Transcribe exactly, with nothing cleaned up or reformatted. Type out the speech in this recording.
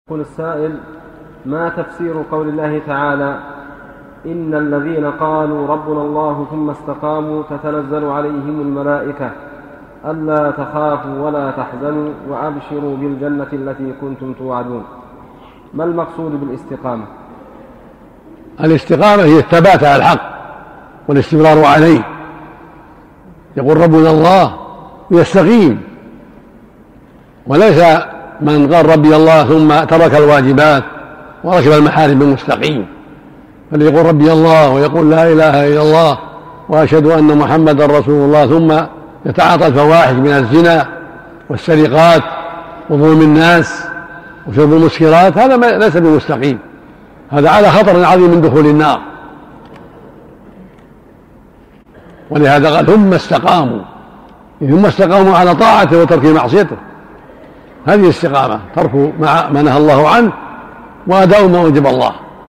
يقول السائل: ما تفسير قول الله تعالى: إن الذين قالوا ربنا الله ثم استقاموا تتنزل عليهم الملائكة ألا تخافوا ولا تحزنوا وأبشروا بالجنة التي كنتم توعدون؟ ما المقصود بالاستقامة؟ الاستقامة هي الثبات على الحق والاستمرار عليه. يقول ربنا الله ويستقيم، وليس من قال ربي الله ثم ترك الواجبات وركب المحارم المستقيم، فليقول ربي الله ويقول لا إله إلا الله وأشهد أن محمدا رسول الله ثم يتعاطى الفواحش من الزنا والسرقات وظلم الناس وشرب المسكرات، هذا ليس بمستقيم، هذا على خطر عظيم من دخول النار. ولهذا قال ثم استقاموا، ثم استقاموا على طاعته وترك معصيته، هذه الاستقامة، ترك ما نهى الله عنه وأداء ما وجب الله.